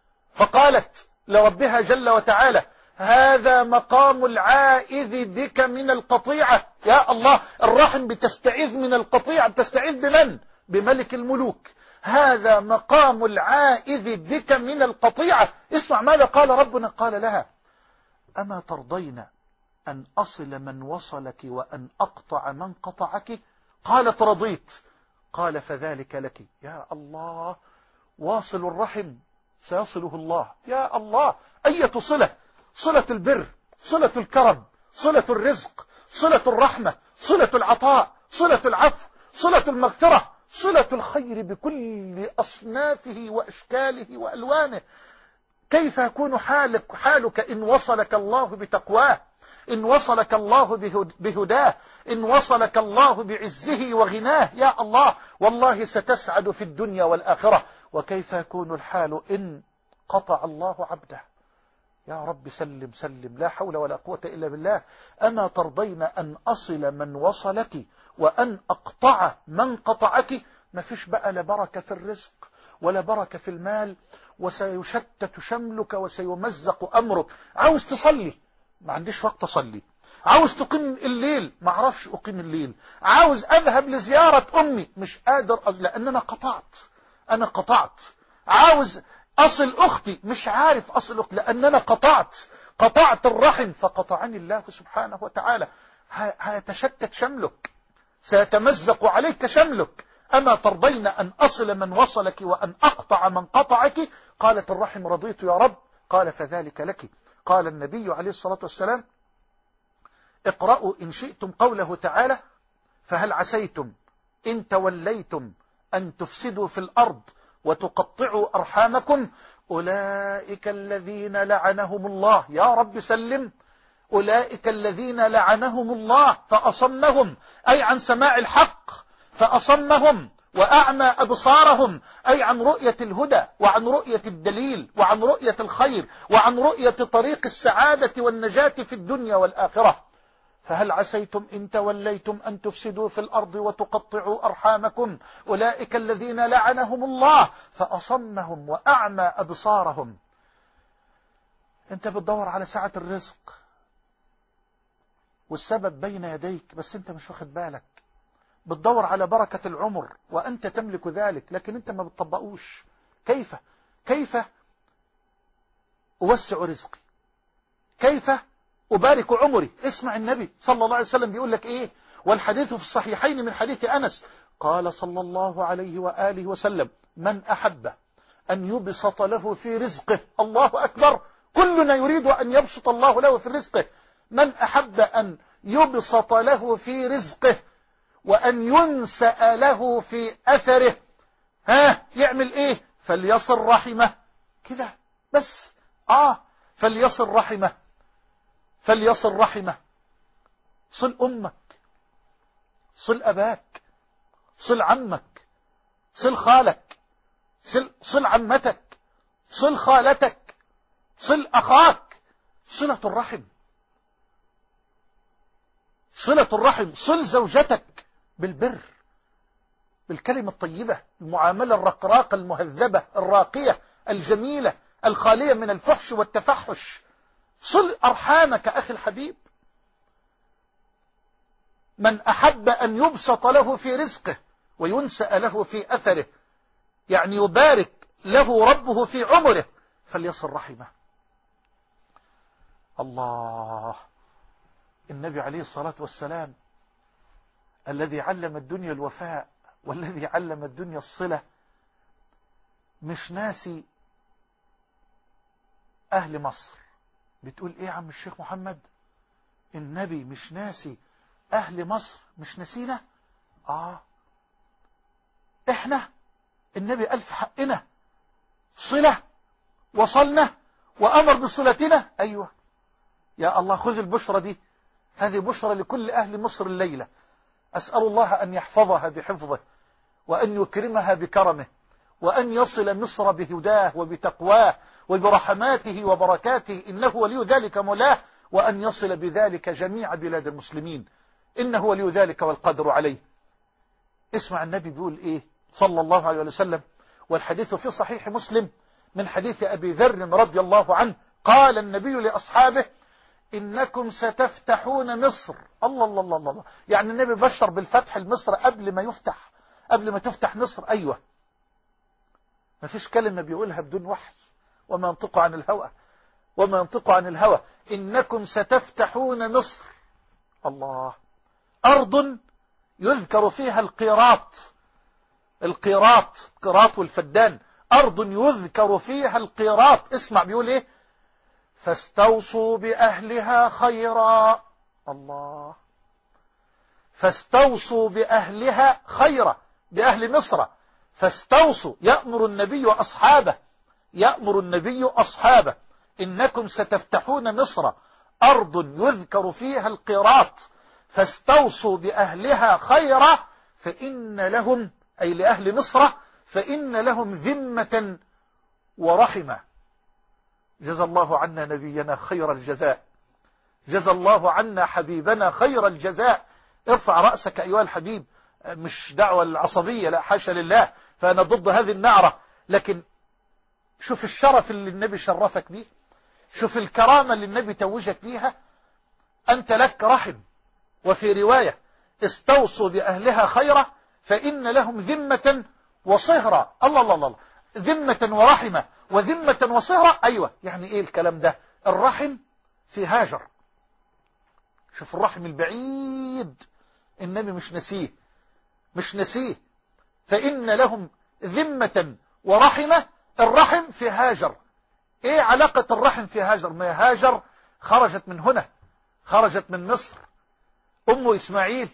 فقالت لربها جل وتعالى: هذا مقام العائذ بك من القطيعة. يا الله، الرحم بتستعيذ من القطيعة، بتستعيذ بمن؟ بملك الملوك. هذا مقام العائذ بك من القطيعة. اسمع ماذا قال ربنا، قال لها: أما ترضين أن أصل من وصلك وأن أقطع من قطعك؟ قالت: رضيت. قال: فذلك لك. يا الله، واصل الرحم سيصله الله. يا الله، أية صلة، صلة البر، صلة الكرم، صلة الرزق، صلة الرحمة، صلة العطاء، صلة العفو، صلة المغفرة، صلة الخير بكل أصنافه وأشكاله وألوانه. كيف يكون حالك, حالك إن وصلك الله بتقواه، إن وصلك الله بهداه، إن وصلك الله بعزه وغناه؟ يا الله، والله ستسعد في الدنيا والآخرة. وكيف يكون الحال إن قطع الله عبده؟ يا رب سلم سلم، لا حول ولا قوة إلا بالله. أما ترضين أن أصل من وصلك وأن أقطع من قطعك؟ ما فيش بقى لا بركة في الرزق ولا بركة في المال، وسيشتت شملك وسيمزق أمرك. عاوز تصلي، ما عنديش وقت أصلي. عاوز تقيم الليل، ما اعرفش أقيم الليل. عاوز أذهب لزيارة أمي، مش قادر لأن أنا قطعت أنا قطعت. عاوز أصل أختي، مش عارف أصل أختي لأن أنا قطعت قطعت الرحم، فقطعني الله سبحانه وتعالى. هيتشتت شملك، سيتمزق عليك شملك. أما ترضين أن أصل من وصلك وأن أقطع من قطعك؟ قالت الرحم: رضيت يا رب. قال: فذلك لك. قال النبي عليه الصلاة والسلام: اقرأوا إن شئتم قوله تعالى: فهل عسيتم إن توليتم أن تفسدوا في الأرض وتقطعوا أرحامكم؟ أولئك الذين لعنهم الله. يا رب سلم. أولئك الذين لعنهم الله فأصمهم، أي عن سماع الحق، فأصمهم وأعمى أبصارهم، أي عن رؤية الهدى وعن رؤية الدليل وعن رؤية الخير وعن رؤية طريق السعادة والنجاة في الدنيا والآخرة. فهل عسيتم إن توليتم أن تفسدوا في الأرض وتقطعوا أرحامكم؟ أولئك الذين لعنهم الله فأصمهم وأعمى أبصارهم. أنت بتدور على سعة الرزق والسبب بين يديك، بس أنت مش واخد بالك. بتدور على بركة العمر وأنت تملك ذلك، لكن أنت ما بتطبقوش. كيف كيف أوسع رزقي؟ كيف أبارك عمري؟ اسمع النبي صلى الله عليه وسلم بيقول لك إيه، والحديث في الصحيحين من حديث أنس. قال صلى الله عليه وآله وسلم: من أحب أن يبسط له في رزقه. الله أكبر. كلنا يريد أن يبسط الله له في رزقه. من أحب أن يبسط له في رزقه وأن ينسأ له في أثره، ها يعمل إيه؟ فليصل رحمه. كده بس. آه فليصل رحمه، فليصل رحمه. صل أمك، صل أباك، صل عمك، صل خالك، صل, صل عمتك، صل خالتك، صل أخاك. صلة الرحم، صلة الرحم. صل زوجتك بالبر، بالكلمة الطيبة، المعاملة الرقراقة المهذبة الراقية الجميلة الخالية من الفحش والتفحش. صل أرحامك أخي الحبيب. من أحب أن يبسط له في رزقه وينسأ له في أثره، يعني يبارك له ربه في عمره، فليصل رحمه. الله. النبي عليه الصلاة والسلام الذي علم الدنيا الوفاء والذي علم الدنيا الصلة مش ناسي أهل مصر. بتقول إيه يا عم الشيخ محمد؟ النبي مش ناسي أهل مصر؟ مش ناسينا؟ آه إحنا النبي ألف حقنا صلة وصلنا وأمر بصلتنا. أيوة يا الله، خذ البشرة دي، هذه بشرة لكل أهل مصر الليلة. أسأل الله أن يحفظها بحفظه وأن يكرمها بكرمه وأن يصل مصر بهداه وبتقواه وبرحماته وبركاته، إنه ولي ذلك مولاه، وأن يصل بذلك جميع بلاد المسلمين، إنه ولي ذلك والقدر عليه. اسمع النبي بيقول إيه صلى الله عليه وسلم، والحديث في صحيح مسلم من حديث أبي ذر رضي الله عنه، قال النبي لأصحابه: إنكم ستفتحون مصر. الله الله الله الله. يعني النبي بشر بالفتح لمصر قبل ما يفتح، قبل ما تفتح مصر. أيوة، ما فيش كلمة بيقولها بدون وحي، وما ينطق عن الهوى وما ينطق عن الهوى. إنكم ستفتحون مصر. الله. أرض يذكر فيها القيراط، القيراط قيراط والفدان، أرض يذكر فيها القيراط. اسمع بيقول إيه: فاستوصوا بأهلها خيرا. الله. فاستوصوا بأهلها خيرا، بأهل مصر. فاستوصوا، يأمر النبي أصحابه، يأمر النبي أصحابه: إنكم ستفتحون مصر، أرض يذكر فيها القيراط، فاستوصوا بأهلها خيرا، فإن لهم، أي لأهل مصر، فإن لهم ذمة ورحمة. جزى الله عنا نبينا خير الجزاء، جزى الله عنا حبيبنا خير الجزاء. ارفع رأسك أيها الحبيب، مش دعوة العصبية، لا حاشا لله، فأنا ضد هذه النعرة، لكن شوف الشرف اللي النبي شرفك به، شوف الكرامة اللي النبي توجك بيها. أنت لك رحم، وفي رواية: استوصوا بأهلها خيرا فإن لهم ذمة وصهرة. الله الله الله، ذمة ورحمة وذمة وصهرة. أيوة، يعني إيه الكلام ده؟ الرحم في هاجر، شوف الرحم البعيد النبي مش نسيه، مش نسيه. فإن لهم ذمة ورحمة، الرحم في هاجر. ايه علاقة الرحم في هاجر؟ ما هاجر خرجت من هنا، خرجت من مصر. أم إسماعيل،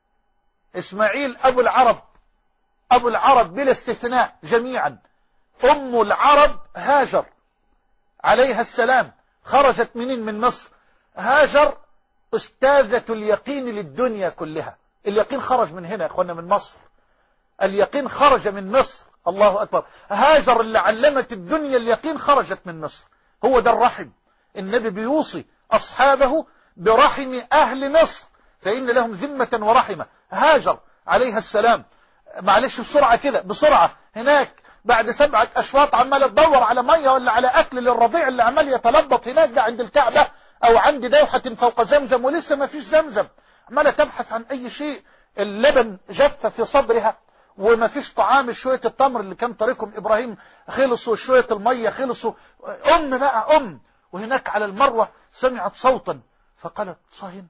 إسماعيل أبو العرب، أبو العرب بلا استثناء جميعا. أم العرب هاجر عليها السلام، خرجت منين؟ من مصر. هاجر أستاذة اليقين للدنيا كلها. اليقين خرج من هنا يا أخوانا، من مصر. اليقين خرج من مصر. الله أكبر. هاجر اللي علمت الدنيا اليقين خرجت من مصر. هو ده الرحم. النبي بيوصي أصحابه برحم أهل مصر، فإن لهم ذمة ورحمة. هاجر عليها السلام، معلش بسرعة كده بسرعة، هناك بعد سبعة أشواط عمالة تدور على مية ولا على أكل للرضيع اللي عمال يتلبط هناك ده عند الكعبة أو عند دوحة فوق زمزم، ولسه ما فيش زمزم، عمالة تبحث عن أي شيء. اللبن جف في صدرها وما فيش طعام، شوية التمر اللي كان طريقهم إبراهيم خلصوا، شوية المية خلصوا. أم بقى أم. وهناك على المروة سمعت صوتا فقالت: صهن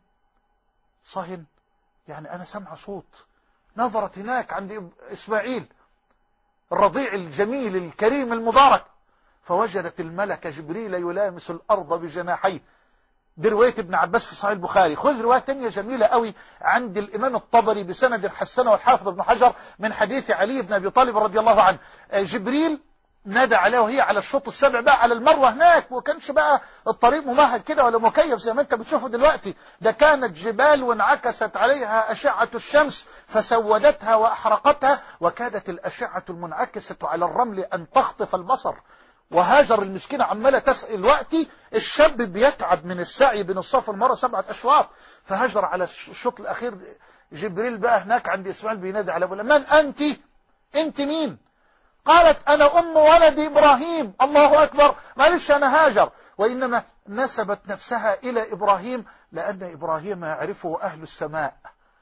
صهن، يعني أنا سمع صوت. نظرت هناك عند إسماعيل الرضيع الجميل الكريم المبارك، فوجدت الملك جبريل يلامس الأرض بجناحيه. دي رواية ابن عباس في صحيح البخاري. خذ رواية تانية جميلة قوي عند الإمام الطبري بسند حسنه والحافظ ابن حجر من حديث علي بن أبي طالب رضي الله عنه. جبريل نادى عليه وهي على الشوط السابع بقى على المروة هناك، وكانش بقى الطريق ممهد كده ولا مكيف زي ما انت بتشوفه دلوقتي، ده كانت جبال وانعكست عليها أشعة الشمس فسودتها وأحرقتها، وكادت الأشعة المنعكسة على الرمل أن تخطف البصر. وهاجر المسكينة عمالة تسأل الوقت، الشاب بيتعب من السعي بين الصف والمروة سبعة أشواط، فهاجر على الشوط الأخير. جبريل بقى هناك عند إسماعيل بينادي على أبوه: من أنت؟ أنت مين؟ قالت: أنا أم ولد إبراهيم. الله أكبر. معلش أنا هاجر، وإنما نسبت نفسها إلى إبراهيم لأن إبراهيم يعرفه أهل السماء.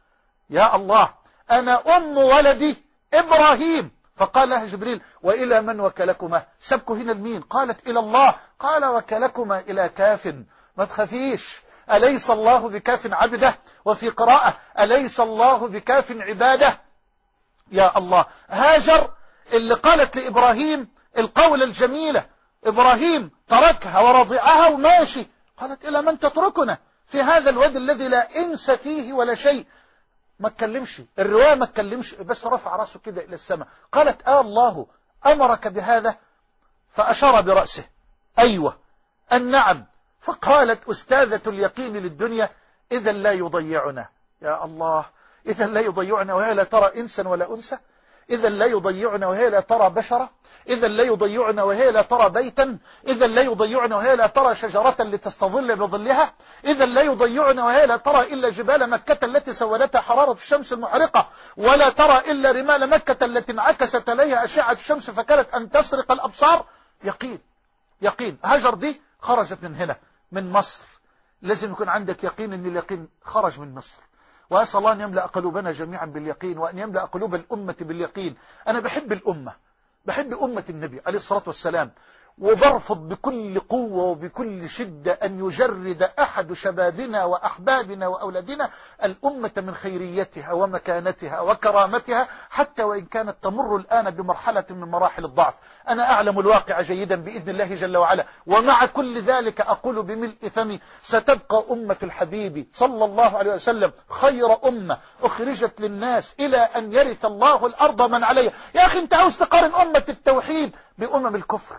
يا الله، أنا أم ولد إبراهيم. فقال لها جبريل: وإلى من وكلكما؟ سبكوا هنا المين؟ قالت: إلى الله. قال: وكلكما إلى كاف. ما تخافيش، أليس الله بكاف عبده، وفي قراءة أليس الله بكاف عباده. يا الله، هاجر اللي قالت لإبراهيم القول الجميلة، إبراهيم تركها ورضعها وماشي، قالت إلى من تتركنا في هذا الوادي الذي لا إنس فيه ولا شيء. ما تكلمش الرواية، ما تكلمش، بس رفع رأسه كده إلى السماء. قالت آه الله أمرك بهذا؟ فأشار برأسه أيوة النعم. فقالت أستاذة اليقين للدنيا إذا لا يضيعنا. يا الله، إذا لا يضيعنا وهي لا ترى إنسا ولا أنثى، إذا لا يضيعنا وهي لا ترى بشرة، إذا لا يضيعنا وهي لا ترى بيتا، إذا لا يضيعنا وهي لا ترى شجرة لتستظل بظلها، إذا لا يضيعنا وهي لا ترى إلا جبال مكة التي سودتها حرارة الشمس المحرقة، ولا ترى إلا رمال مكة التي انعكست عليها أشعة الشمس فكانت أن تسرق الأبصار. يقين، يقين. هاجر دي خرجت من هنا، من مصر. لازم يكون عندك يقين أن اليقين خرج من مصر. وأسأل الله أن يملأ قلوبنا جميعا باليقين، وأن يملأ قلوب الأمة باليقين. أنا بحب الأمة، بحب أمة النبي عليه الصلاة والسلام، وبرفض بكل قوة وبكل شدة أن يجرد أحد شبابنا وأحبابنا وأولادنا الأمة من خيريتها ومكانتها وكرامتها، حتى وإن كانت تمر الآن بمرحلة من مراحل الضعف. أنا أعلم الواقع جيدا بإذن الله جل وعلا، ومع كل ذلك أقول بملء فمي ستبقى أمة الحبيب صلى الله عليه وسلم خير أمة أخرجت للناس إلى أن يرث الله الأرض من عليها. يا أخي أنت عاوز تقارن أمة التوحيد بأمم الكفر؟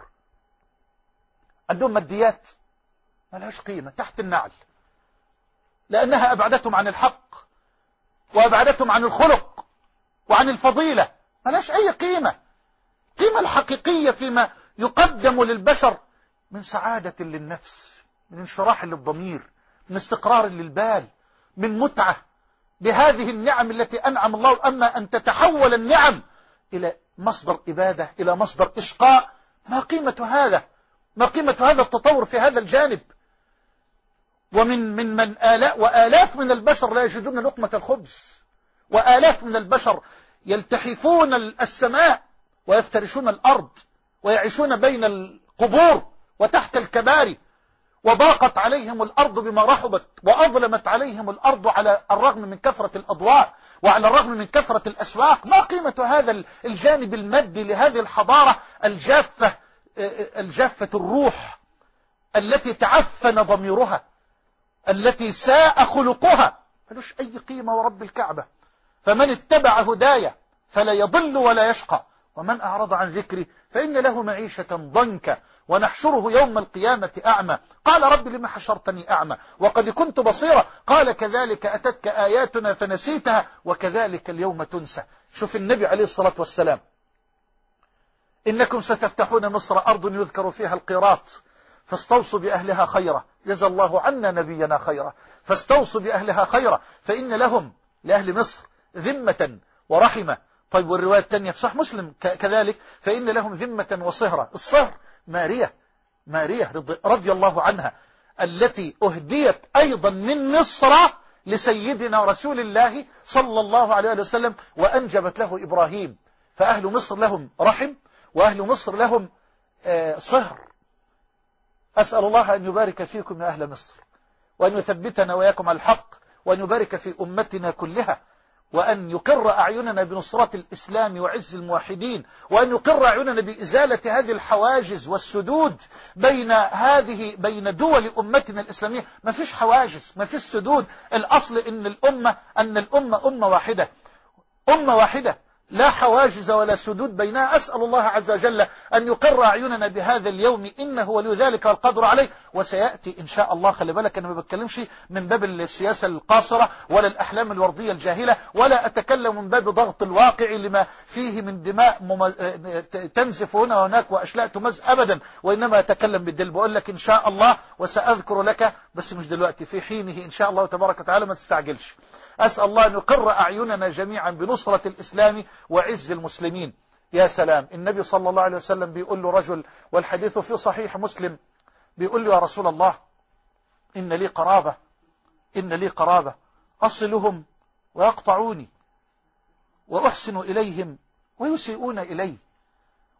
عندهم ماديات ما لهاش قيمة تحت النعل، لأنها أبعدتهم عن الحق وأبعدتهم عن الخلق وعن الفضيلة، ما لهاش أي قيمة. قيمة الحقيقية فيما يقدم للبشر من سعادة للنفس، من انشراح للضمير، من استقرار للبال، من متعة بهذه النعم التي أنعم الله. أما أن تتحول النعم إلى مصدر إبادة، إلى مصدر إشقاء، ما قيمة هذا؟ ما قيمة هذا التطور في هذا الجانب؟ ومن من من آلاف وآلاف من البشر لا يجدون لقمة الخبز، وآلاف من البشر يلتحفون السماء ويفترشون الأرض ويعيشون بين القبور وتحت الكباري، وضاقت عليهم الأرض بما رحبت، وأظلمت عليهم الأرض على الرغم من كثرة الأضواء وعلى الرغم من كثرة الأسواق. ما قيمة هذا الجانب المادي لهذه الحضارة الجافة، الجافة الروح التي تعفن ضميرها، التي ساء خلقها؟ ملوش أي قيمة ورب الكعبة. فمن اتبع هدايا فلا يضل ولا يشقى، ومن أعرض عن ذكري فإن له معيشة ضنكا ونحشره يوم القيامة أعمى. قال رب لما حشرتني أعمى وقد كنت بصيرا، قال كذلك أتتك آياتنا فنسيتها وكذلك اليوم تنسى. شوف النبي عليه الصلاة والسلام، إنكم ستفتحون مصر أرض يذكر فيها القيراط فاستوصوا بأهلها خيرا. جزا الله عنا نبينا خيرا. فاستوصوا بأهلها خيرا فإن لهم لأهل مصر ذمة ورحمة. طيب والرواية الثانية في صحيح مسلم كذلك، فإن لهم ذمة وصهرة. الصهر مارية، مارية رضي الله عنها التي أهديت أيضا من مصر لسيدنا رسول الله صلى الله عليه وسلم وأنجبت له إبراهيم. فأهل مصر لهم رحم، وأهل مصر لهم صهر. أسأل الله أن يبارك فيكم يا أهل مصر، وأن يثبتنا وياكم على الحق، وأن يبارك في أمتنا كلها، وأن يقر أعيننا بنصرة الإسلام وعز الموحدين، وأن يقر أعيننا بإزالة هذه الحواجز والسدود بين هذه بين دول أمتنا الإسلامية. ما فيش حواجز، ما فيش سدود. الأصل إن الأمة أن الأمة أمة واحدة، أمة واحدة لا حواجز ولا سدود بينها. أسأل الله عز وجل أن يقر أعيننا بهذا اليوم، إنه ولي ذلك والقدر عليه. وسيأتي إن شاء الله. خلي بالك أنا ما بتكلمش من باب السياسة القاصرة ولا الأحلام الوردية الجاهلة، ولا أتكلم من باب ضغط الواقع لما فيه من دماء ممز... تنزف هنا وهناك وأشلاء تمز أبدا، وإنما أتكلم بالدل. بقول لك إن شاء الله وسأذكر لك، بس مش دلوقتي، في حينه إن شاء الله تبارك وتعالى، ما تستعجلش. أسأل الله أن يقر أعيننا جميعا بنصرة الإسلام وعز المسلمين. يا سلام، النبي صلى الله عليه وسلم بيقول له رجل، والحديث في صحيح مسلم، بيقول له يا رسول الله إن لي قرابة، إن لي قرابة أصلهم ويقطعوني، وأحسن إليهم ويسيئون إلي،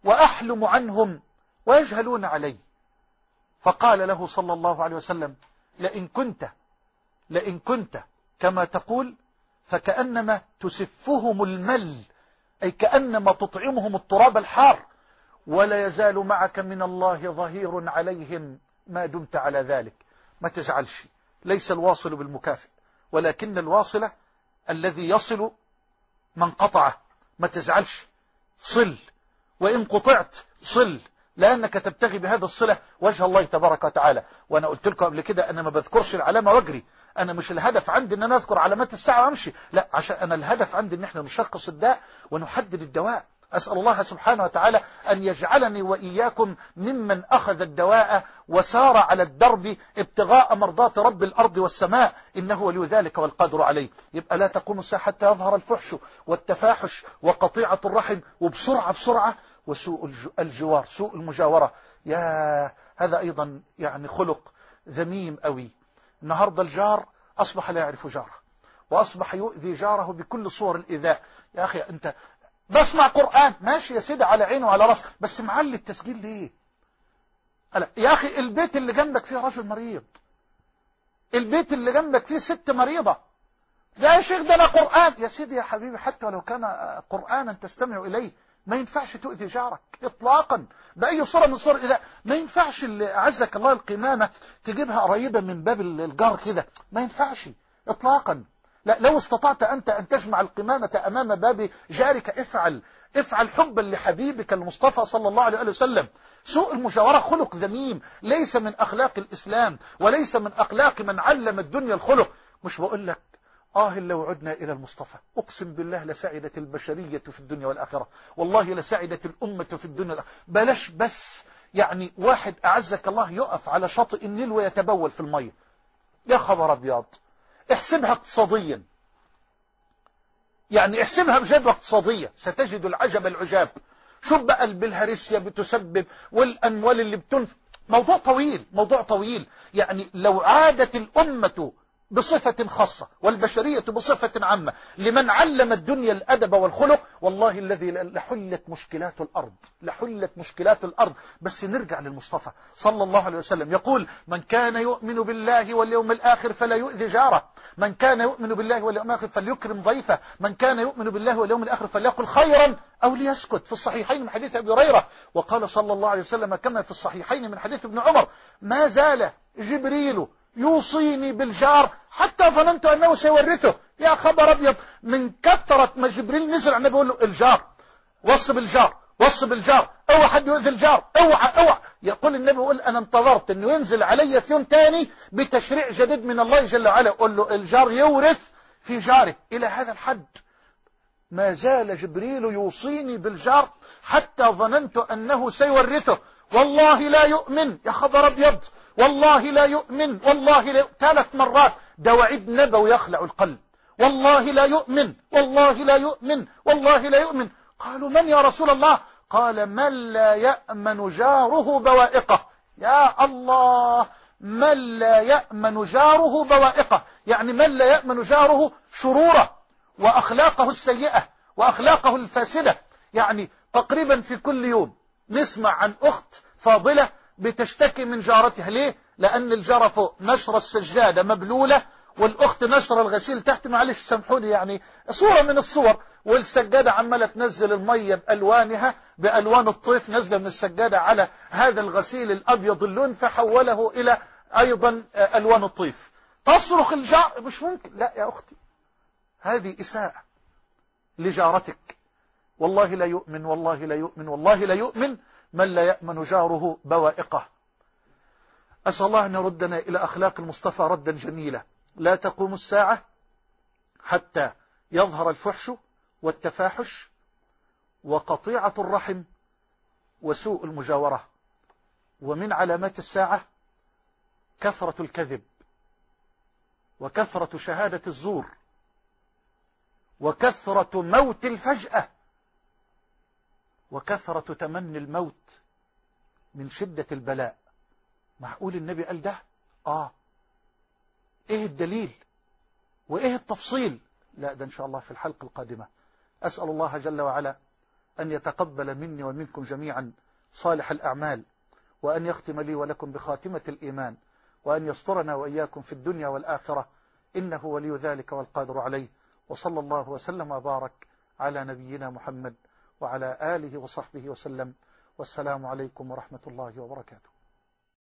وأحلم عنهم ويجهلون علي. فقال له صلى الله عليه وسلم لئن كنت لئن كنت كما تقول فكأنما تسفهم المل، أي كأنما تطعمهم التراب الحار، ولا يزال معك من الله ظهير عليهم ما دمت على ذلك. ما تزعلش، ليس الواصل بالمكافئ، ولكن الواصل الذي يصل من قطعه. ما تزعلش، صل، وإن قطعت صل، لأنك تبتغي بهذا الصلة وجه الله تبارك وتعالى. وأنا قلت لكم قبل كده أنا ما بذكرش العلامة واجري، أنا مش الهدف عندي أن أنا أذكر علامات الساعة وأمشي، لا، عشان أنا الهدف عندي أن احنا نشخص الداء ونحدد الدواء. أسأل الله سبحانه وتعالى أن يجعلني وإياكم ممن أخذ الدواء وسار على الدرب ابتغاء مرضات رب الأرض والسماء، إنه ولي ذلك والقادر عليه. يبقى لا تقوم الساعة حتى يظهر الفحش والتفاحش وقطيعة الرحم، وبسرعة بسرعة، وسوء الجوار، سوء المجاورة. يا هذا أيضا يعني خلق ذميم أوي. النهاردة الجار أصبح لا يعرف جاره، وأصبح يؤذي جاره بكل صور الإيذاء. يا أخي أنت بسمع قرآن، ماشي يا سيدي، على عينه وعلى راسه، بس معلي التسجيل ليه؟ يا أخي البيت اللي جنبك فيه رجل مريض، البيت اللي جنبك فيه ست مريضة، ده يا شيخ ده أنا قرآن. يا سيدي يا حبيبي، حتى ولو كان قرآنا تستمع إليه ما ينفعش تؤذي جارك إطلاقا بأي صورة من صور إذا ما ينفعش. اللي أعزك الله القمامة تجيبها قريبة من باب الجار كده، ما ينفعش إطلاقا. لا، لو استطعت أنت أن تجمع القمامة أمام باب جارك افعل، افعل حبا لحبيبك المصطفى صلى الله عليه وسلم. سوء المجاورة خلق ذميم، ليس من أخلاق الإسلام، وليس من أخلاق من علم الدنيا الخلق. مش بقول لك آه لو عدنا إلى المصطفى أقسم بالله لسعدت البشرية في الدنيا والآخرة، والله لسعدت الأمة في الدنيا والآخرة. بلاش بس يعني واحد أعزك الله يقف على شاطئ النيل ويتبول في المية، يا خبر أبيض. احسبها اقتصاديا، يعني احسبها بجدوى اقتصادية ستجد العجب العجاب. شوف بقى البلهارسيا بتسبب والأموال اللي بتنفق. موضوع طويل، موضوع طويل. يعني لو عادت الأمة بصفة خاصة والبشرية بصفة عامة لمن علم الدنيا الأدب والخلق، والله الذي لحلت مشكلات الأرض، لحلت مشكلات الأرض. بس نرجع للمصطفى صلى الله عليه وسلم، يقول من كان يؤمن بالله واليوم الآخر فلا يؤذي جاره، من كان يؤمن بالله واليوم الآخر فليكرم ضيفه، من كان يؤمن بالله واليوم الآخر فليقل خيرا أو ليسكت. في الصحيحين من حديث أبي هريرة، وقال صلى الله عليه وسلم كما في الصحيحين من حديث ابن عمر ما زال جبريل يوصيني بالجار حتى ظننت أنه سيورثه. يا خبر أبيض، من كثرة ما جبريل نزل عن بيقول له الجار، وص بالجار، وص بالجار، اوعى حد يؤذي الجار، اوعى اوعى. يقول النبي يقول أنا انتظرت أنه ينزل علي في يوم تاني بتشريع جديد من الله جل وعلا يقول له الجار يورث في جاره. إلى هذا الحد ما زال جبريل يوصيني بالجار حتى ظننت أنه سيورثه. والله لا يؤمن، يا خبر أبيض، والله لا يؤمن، والله لا يؤمن. ثلاث مرات، ده وعيد نبوي يخلع القلب. والله لا يؤمن، والله لا يؤمن، والله لا يؤمن. قالوا من يا رسول الله؟ قال من لا يأمن جاره بوائقه. يا الله، من لا يأمن جاره بوائقه، يعني من لا يأمن جاره شروره وأخلاقه السيئة وأخلاقه الفاسدة. يعني تقريبا في كل يوم نسمع عن أخت فاضلة بتشتكي من جارتها. ليه؟ لأن الجارة فوق نشر السجادة مبلولة، والأخت نشر الغسيل تحت، معلش سامحوني يعني صورة من الصور، والسجادة عمالة تنزل المية بألوانها، بألوان الطيف نزل من السجادة على هذا الغسيل الأبيض اللون فحوله إلى أيضا ألوان الطيف. تصرخ الجار، مش ممكن. لا يا أختي، هذه إساءة لجارتك. والله لا يؤمن، والله لا يؤمن، والله لا يؤمن من لا يأمن جاره بوائقه. أسأل الله أن يردنا إلى أخلاق المصطفى ردا جميلا. لا تقوم الساعة حتى يظهر الفحش والتفاحش وقطيعة الرحم وسوء المجاورة. ومن علامات الساعة كثرة الكذب، وكثرة شهادة الزور، وكثرة موت الفجأة، وكثرة تمني الموت من شدة البلاء. معقول النبي قال ده؟ آه. إيه الدليل وإيه التفصيل؟ لا، ده إن شاء الله في الحلقة القادمة. أسأل الله جل وعلا أن يتقبل مني ومنكم جميعا صالح الأعمال، وأن يختم لي ولكم بخاتمة الإيمان، وأن يسترنا وإياكم في الدنيا والآخرة، إنه ولي ذلك والقادر عليه. وصلى الله وسلم وبارك على نبينا محمد وعلى آله وصحبه وسلم، والسلام عليكم ورحمة الله وبركاته.